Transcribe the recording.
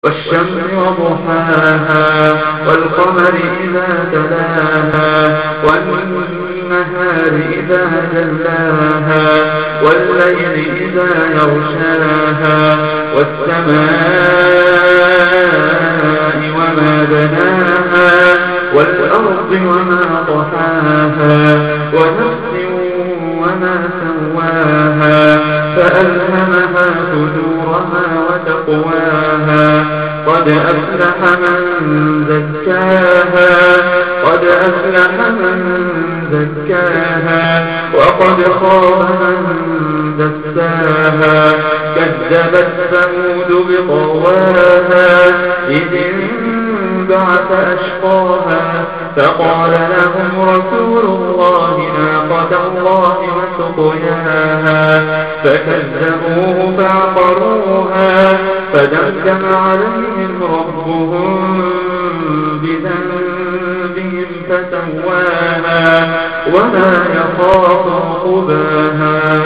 والشمس وضحاها والقمر إذا تلاها والنهار إذا جلاها والليل إذا يغشاها والسماء وما بناها والأرض وما طحاها ونفس وما سواها فألهمها فجورها وتقواها قد أفلح من زكاها وقد خاب من دساها كذبت ثمود بطغواها إذ انبعث أشقاها فقال لهم رسول الله ناقة الله وسقياها فكذبوه فعقروها فدمدم عليهم ربهم بذنبهم فسواها ولا يخاف عقباها.